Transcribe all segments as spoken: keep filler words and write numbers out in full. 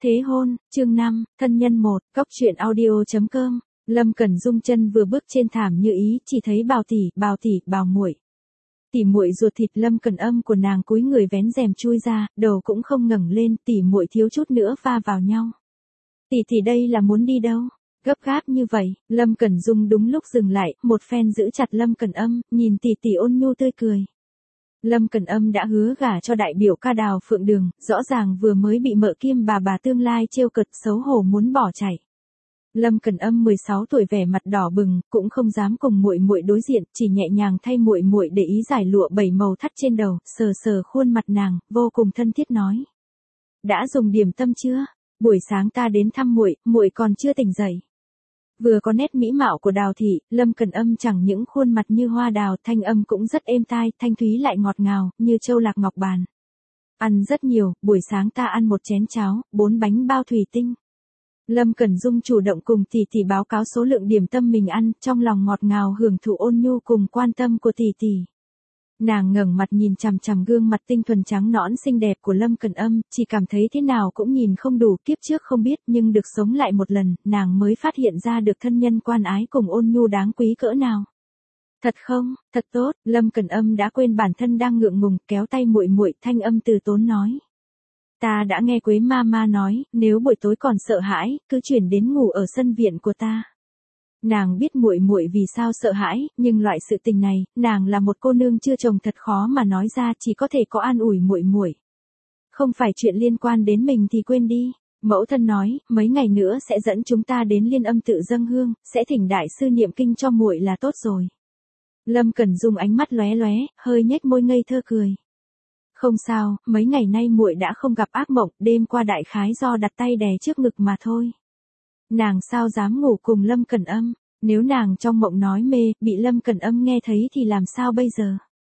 Thế hôn, chương năm, thân nhân một, cóc truyện audio.com. Lâm Cẩn Dung chân vừa bước trên thảm như ý, chỉ thấy Bào tỷ, Bào tỷ, Bào muội. Tỷ muội ruột thịt Lâm Cẩn Âm của nàng cúi người vén rèm chui ra, đầu cũng không ngẩng lên, tỷ muội thiếu chút nữa va vào nhau. Tỷ tỷ đây là muốn đi đâu? Gấp gáp như vậy, Lâm Cẩn Dung đúng lúc dừng lại, một phen giữ chặt Lâm Cẩn Âm, nhìn tỷ tỷ ôn nhu tươi cười. Lâm Cẩn Âm đã hứa gả cho đại biểu ca Đào Phượng Đường, rõ ràng vừa mới bị mợ Kiêm bà bà tương lai trêu cợt, xấu hổ muốn bỏ chạy. Lâm Cẩn Âm mười sáu tuổi vẻ mặt đỏ bừng, cũng không dám cùng muội muội đối diện, chỉ nhẹ nhàng thay muội muội để ý giải lụa bảy màu thắt trên đầu, sờ sờ khuôn mặt nàng, vô cùng thân thiết nói: "Đã dùng điểm tâm chưa? Buổi sáng ta đến thăm muội, muội còn chưa tỉnh dậy." Vừa có nét mỹ mạo của Đào thị, Lâm Cẩn Âm chẳng những khuôn mặt như hoa đào, thanh âm cũng rất êm tai, thanh thúy lại ngọt ngào, như châu lạc ngọc bàn. "Ăn rất nhiều, buổi sáng ta ăn một chén cháo, bốn bánh bao thủy tinh." Lâm Cẩn Dung chủ động cùng tỷ tỷ báo cáo số lượng điểm tâm mình ăn, trong lòng ngọt ngào hưởng thụ ôn nhu cùng quan tâm của tỷ tỷ. Nàng ngẩng mặt nhìn chằm chằm gương mặt tinh thuần trắng nõn xinh đẹp của Lâm Cẩn Âm, chỉ cảm thấy thế nào cũng nhìn không đủ, kiếp trước không biết nhưng được sống lại một lần, nàng mới phát hiện ra được thân nhân quan ái cùng ôn nhu đáng quý cỡ nào. "Thật không, thật tốt." Lâm Cẩn Âm đã quên bản thân đang ngượng ngùng, kéo tay muội muội, thanh âm từ tốn nói: "Ta đã nghe Quế Mama nói, nếu buổi tối còn sợ hãi, cứ chuyển đến ngủ ở sân viện của ta." Nàng biết muội muội vì sao sợ hãi, nhưng loại sự tình này, nàng là một cô nương chưa chồng thật khó mà nói ra, chỉ có thể có an ủi muội muội. "Không phải chuyện liên quan đến mình thì quên đi." Mẫu thân nói, mấy ngày nữa sẽ dẫn chúng ta đến Liên Âm tự dâng hương, sẽ thỉnh đại sư niệm kinh cho muội là tốt rồi. Lâm Cẩn Dung ánh mắt lóe lóe, hơi nhếch môi ngây thơ cười. "Không sao, mấy ngày nay muội đã không gặp ác mộng, đêm qua đại khái do đặt tay đè trước ngực mà thôi." Nàng sao dám ngủ cùng Lâm Cẩn Âm, nếu nàng trong mộng nói mê, bị Lâm Cẩn Âm nghe thấy thì làm sao bây giờ?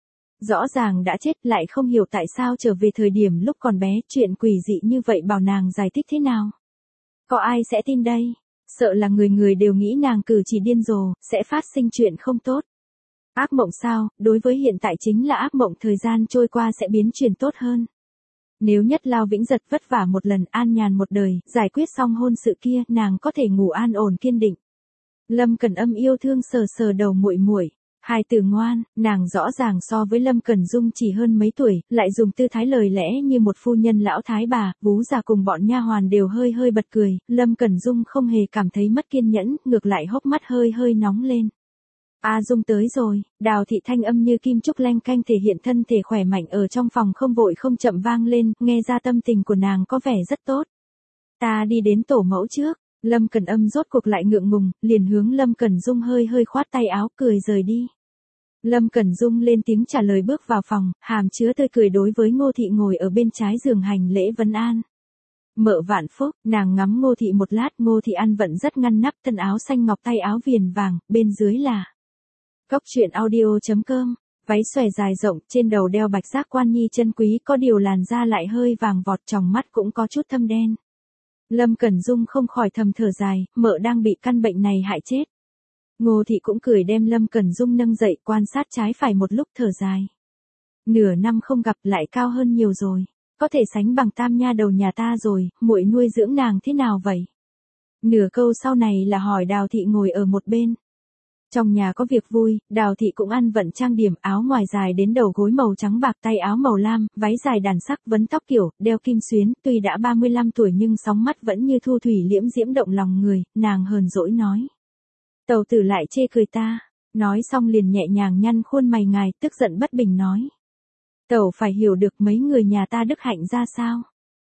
Rõ ràng đã chết, lại không hiểu tại sao trở về thời điểm lúc còn bé, chuyện quỷ dị như vậy bảo nàng giải thích thế nào? Có ai sẽ tin đây? Sợ là người người đều nghĩ nàng cử chỉ điên rồ, sẽ phát sinh chuyện không tốt. Ác mộng sao, đối với hiện tại chính là ác mộng, thời gian trôi qua sẽ biến chuyển tốt hơn. Nếu Nhất Lao Vĩnh Giật vất vả một lần, an nhàn một đời, giải quyết xong hôn sự kia, nàng có thể ngủ an ổn kiên định. Lâm Cẩn Âm yêu thương sờ sờ đầu muội muội, hai từ ngoan, nàng rõ ràng so với Lâm Cẩn Dung chỉ hơn mấy tuổi, lại dùng tư thái lời lẽ như một phu nhân lão thái bà, Vú già cùng bọn nha hoàn đều hơi hơi bật cười, Lâm Cẩn Dung không hề cảm thấy mất kiên nhẫn, ngược lại hốc mắt hơi hơi nóng lên. "A Dung tới rồi." Đào thị thanh âm như kim trúc lanh canh thể hiện thân thể khỏe mạnh ở trong phòng không vội không chậm vang lên, nghe ra tâm tình của nàng có vẻ rất tốt. "Ta đi đến tổ mẫu trước." Lâm Cẩn Âm rốt cuộc lại ngượng ngùng, liền hướng Lâm Cẩn Dung hơi hơi khoát tay áo, cười rời đi. Lâm Cẩn Dung lên tiếng trả lời bước vào phòng, hàm chứa tươi cười đối với Ngô thị ngồi ở bên trái giường hành lễ vấn an. "Mợ vạn phúc." Nàng ngắm Ngô thị một lát, Ngô thị ăn vận rất ngăn nắp, thân áo xanh ngọc tay áo viền vàng, bên dưới là cóc truyện audio.com, váy xòe dài rộng, trên đầu đeo bạch giác quan nhi chân quý, có điều làn da lại hơi vàng vọt, tròng mắt cũng có chút thâm đen. Lâm Cẩn Dung không khỏi thầm thở dài, mợ đang bị căn bệnh này hại chết. Ngô thị cũng cười đem Lâm Cẩn Dung nâng dậy, quan sát trái phải một lúc thở dài. "Nửa năm không gặp lại cao hơn nhiều rồi, có thể sánh bằng tam nha đầu nhà ta rồi, muội nuôi dưỡng nàng thế nào vậy?" Nửa câu sau này là hỏi Đào thị ngồi ở một bên. Trong nhà có việc vui, Đào thị cũng ăn vận trang điểm, áo ngoài dài đến đầu gối màu trắng bạc, tay áo màu lam, váy dài đàn sắc, vấn tóc kiểu, đeo kim xuyến, tuy đã ba mươi lăm tuổi nhưng sóng mắt vẫn như thu thủy liễm diễm động lòng người, nàng hờn dỗi nói. "Tàu tử lại chê cười ta." Nói xong liền nhẹ nhàng nhăn khuôn mày ngài, tức giận bất bình nói. "Tàu phải hiểu được mấy người nhà ta đức hạnh ra sao.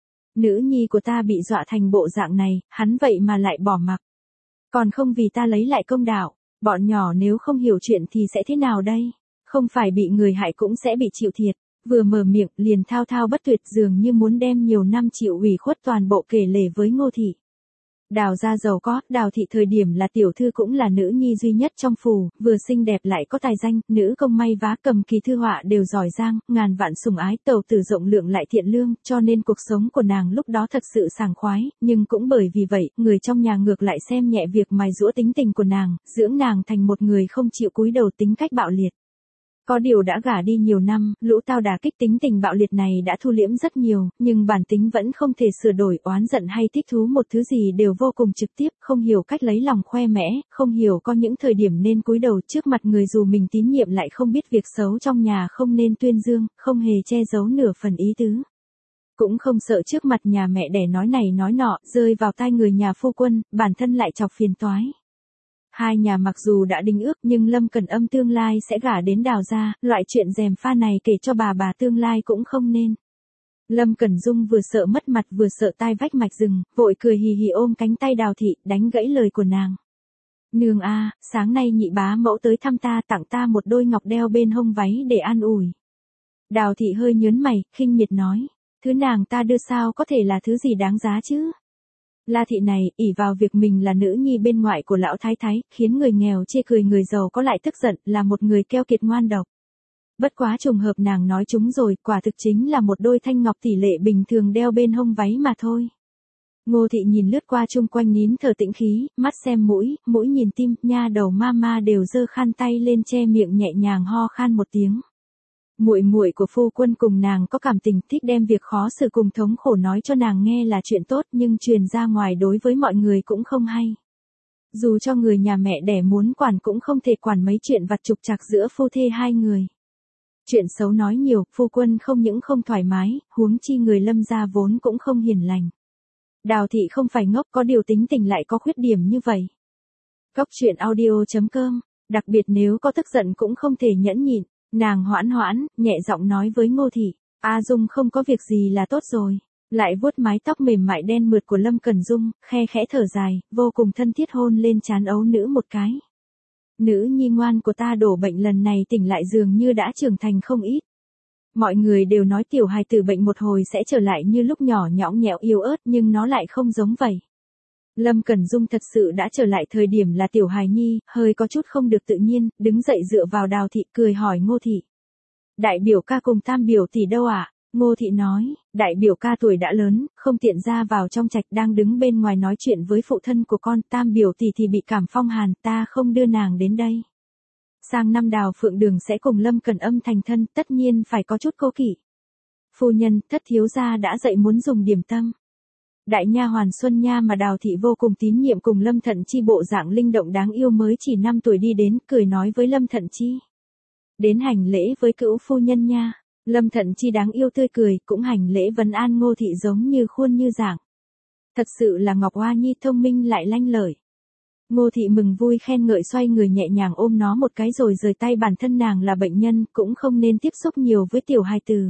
Nữ nhi của ta bị dọa thành bộ dạng này, hắn vậy mà lại bỏ mặc. Còn không vì ta lấy lại công đạo. Bọn nhỏ nếu không hiểu chuyện thì sẽ thế nào đây? Không phải bị người hại cũng sẽ bị chịu thiệt." Vừa mở miệng, liền thao thao bất tuyệt, dường như muốn đem nhiều năm chịu ủy khuất toàn bộ kể lể với Ngô thị. Đào gia giàu có, Đào thị thời điểm là tiểu thư cũng là nữ nhi duy nhất trong phủ, vừa xinh đẹp lại có tài danh, nữ công may vá cầm kỳ thư họa đều giỏi giang, ngàn vạn sủng ái, tẩu tử rộng lượng lại thiện lương, cho nên cuộc sống của nàng lúc đó thật sự sảng khoái, nhưng cũng bởi vì vậy, người trong nhà ngược lại xem nhẹ việc mài giũa tính tình của nàng, dưỡng nàng thành một người không chịu cúi đầu, tính cách bạo liệt. Có điều đã gả đi nhiều năm, lũ tao đả kích tính tình bạo liệt này đã thu liễm rất nhiều, nhưng bản tính vẫn không thể sửa đổi, oán giận hay thích thú một thứ gì đều vô cùng trực tiếp, không hiểu cách lấy lòng khoe mẽ, không hiểu có những thời điểm nên cúi đầu trước mặt người dù mình tín nhiệm lại không biết việc xấu trong nhà không nên tuyên dương, không hề che giấu nửa phần ý tứ. Cũng không sợ trước mặt nhà mẹ đẻ nói này nói nọ, rơi vào tai người nhà phu quân, bản thân lại chọc phiền toái. Hai nhà mặc dù đã đính ước nhưng Lâm Cẩn Âm tương lai sẽ gả đến Đào gia, loại chuyện gièm pha này kể cho bà bà tương lai cũng không nên. Lâm Cẩn Dung vừa sợ mất mặt vừa sợ tai vách mạch rừng, vội cười hì hì ôm cánh tay Đào thị, đánh gãy lời của nàng. Nương a, sáng nay nhị bá mẫu tới thăm ta, tặng ta một đôi ngọc đeo bên hông váy để an ủi. Đào thị hơi nhớn mày, khinh miệt nói, thứ nàng ta đưa sao có thể là thứ gì đáng giá chứ? La thị này, ỷ vào việc mình là nữ nhi bên ngoại của lão thái thái, khiến người nghèo chê cười người giàu có lại tức giận, là một người keo kiệt ngoan độc. Bất quá trùng hợp nàng nói chúng rồi, quả thực chính là một đôi thanh ngọc tỷ lệ bình thường đeo bên hông váy mà thôi. Ngô thị nhìn lướt qua chung quanh nín thở tĩnh khí, mắt xem mũi, mũi nhìn tim, nha đầu mama đều giơ khăn tay lên che miệng nhẹ nhàng ho khan một tiếng. Muội muội của phu quân cùng nàng có cảm tình, thích đem việc khó xử cùng thống khổ nói cho nàng nghe là chuyện tốt, nhưng truyền ra ngoài đối với mọi người cũng không hay. Dù cho người nhà mẹ đẻ muốn quản cũng không thể quản mấy chuyện vặt trục trặc giữa phu thê hai người. Chuyện xấu nói nhiều, phu quân không những không thoải mái, huống chi người Lâm gia vốn cũng không hiền lành. Đào thị không phải ngốc, có điều tính tình lại có khuyết điểm như vậy. Cốc truyện audio chấm com, đặc biệt nếu có tức giận cũng không thể nhẫn nhịn. Nàng hoãn hoãn, nhẹ giọng nói với Ngô thị, A Dung không có việc gì là tốt rồi. Lại vuốt mái tóc mềm mại đen mượt của Lâm Cẩn Dung, khe khẽ thở dài, vô cùng thân thiết hôn lên trán ấu nữ một cái. Nữ nhi ngoan của ta đổ bệnh lần này tỉnh lại dường như đã trưởng thành không ít. Mọi người đều nói tiểu hài tử bệnh một hồi sẽ trở lại như lúc nhỏ nhõng nhẽo yếu ớt nhưng nó lại không giống vậy. Lâm Cẩn Dung thật sự đã trở lại thời điểm là tiểu hài nhi, hơi có chút không được tự nhiên, đứng dậy dựa vào Đào thị cười hỏi Ngô thị. Đại biểu ca cùng tam biểu tỷ đâu ạ? À? Ngô thị nói, đại biểu ca tuổi đã lớn, không tiện ra vào trong trạch đang đứng bên ngoài nói chuyện với phụ thân của con, tam biểu tỷ thì bị cảm phong hàn, ta không đưa nàng đến đây. Sang năm Đào Phượng Đường sẽ cùng Lâm Cẩn Âm thành thân, tất nhiên phải có chút cố kỵ. Phu nhân, thất thiếu gia đã dậy muốn dùng điểm tâm. Đại nha hoàn Xuân Nha mà Đào thị vô cùng tín nhiệm cùng Lâm Thận Chi bộ dạng linh động đáng yêu mới chỉ năm tuổi đi đến, cười nói với Lâm Thận Chi. Đến hành lễ với cữu phu nhân nha. Lâm Thận Chi đáng yêu tươi cười, cũng hành lễ vấn an Ngô thị giống như khuôn như dạng. Thật sự là Ngọc Hoa Nhi thông minh lại lanh lợi. Ngô thị mừng vui khen ngợi xoay người nhẹ nhàng ôm nó một cái rồi rời tay, bản thân nàng là bệnh nhân, cũng không nên tiếp xúc nhiều với tiểu hài tử.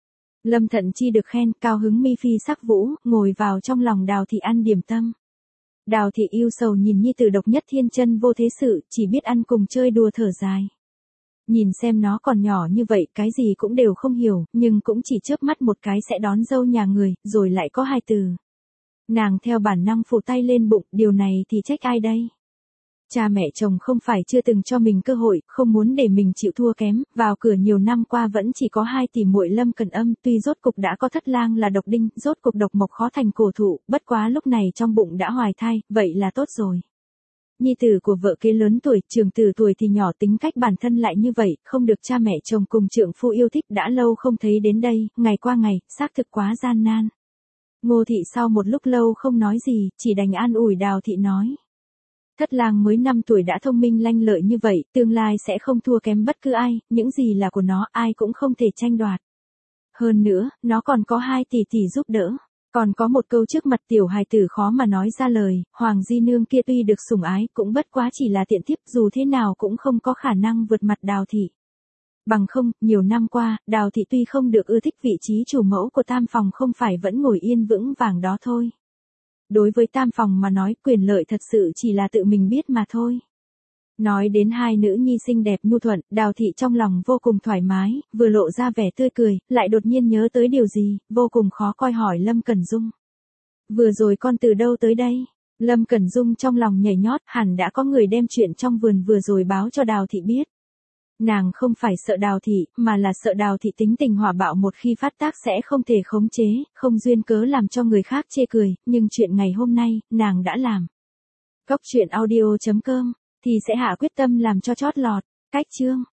Lâm Thận Chi được khen, cao hứng mi phi sắc vũ, ngồi vào trong lòng Đào thị ăn điểm tâm. Đào thị yêu sầu nhìn nhi tử độc nhất thiên chân vô thế sự, chỉ biết ăn cùng chơi đùa thở dài. Nhìn xem nó còn nhỏ như vậy, cái gì cũng đều không hiểu, nhưng cũng chỉ chớp mắt một cái sẽ đón dâu nhà người, rồi lại có hai từ. Nàng theo bản năng phủ tay lên bụng, điều này thì trách ai đây? Cha mẹ chồng không phải chưa từng cho mình cơ hội, không muốn để mình chịu thua kém, vào cửa nhiều năm qua vẫn chỉ có hai tỷ muội Lâm Cẩn Âm, tuy rốt cục đã có thất lang là độc đinh, rốt cục độc mộc khó thành cổ thụ, bất quá lúc này trong bụng đã hoài thai, vậy là tốt rồi. Nhi tử của vợ kế lớn tuổi, trường tử tuổi thì nhỏ, tính cách bản thân lại như vậy, không được cha mẹ chồng cùng trượng phu yêu thích, đã lâu không thấy đến đây, ngày qua ngày, xác thực quá gian nan. Ngô thị sau một lúc lâu không nói gì, chỉ đành an ủi Đào thị nói. Thất lang mới năm tuổi đã thông minh lanh lợi như vậy, tương lai sẽ không thua kém bất cứ ai, những gì là của nó ai cũng không thể tranh đoạt. Hơn nữa, nó còn có hai tỷ tỷ giúp đỡ. Còn có một câu trước mặt tiểu hài tử khó mà nói ra lời, Hoàng Di Nương kia tuy được sủng ái cũng bất quá chỉ là tiện thiếp, dù thế nào cũng không có khả năng vượt mặt Đào thị. Bằng không, nhiều năm qua, Đào thị tuy không được ưa thích vị trí chủ mẫu của tam phòng không phải vẫn ngồi yên vững vàng đó thôi. Đối với tam phòng mà nói quyền lợi thật sự chỉ là tự mình biết mà thôi. Nói đến hai nữ nhi xinh đẹp nhu thuận, Đào thị trong lòng vô cùng thoải mái, vừa lộ ra vẻ tươi cười, lại đột nhiên nhớ tới điều gì, vô cùng khó coi hỏi Lâm Cẩn Dung. Vừa rồi con từ đâu tới đây? Lâm Cẩn Dung trong lòng nhảy nhót, hẳn đã có người đem chuyện trong vườn vừa rồi báo cho Đào thị biết. Nàng không phải sợ Đào thị, mà là sợ Đào thị tính tình hỏa bạo một khi phát tác sẽ không thể khống chế, không duyên cớ làm cho người khác chê cười, nhưng chuyện ngày hôm nay, nàng đã làm. Cốc truyện audio chấm com thì sẽ hạ quyết tâm làm cho chót lọt. Cách chương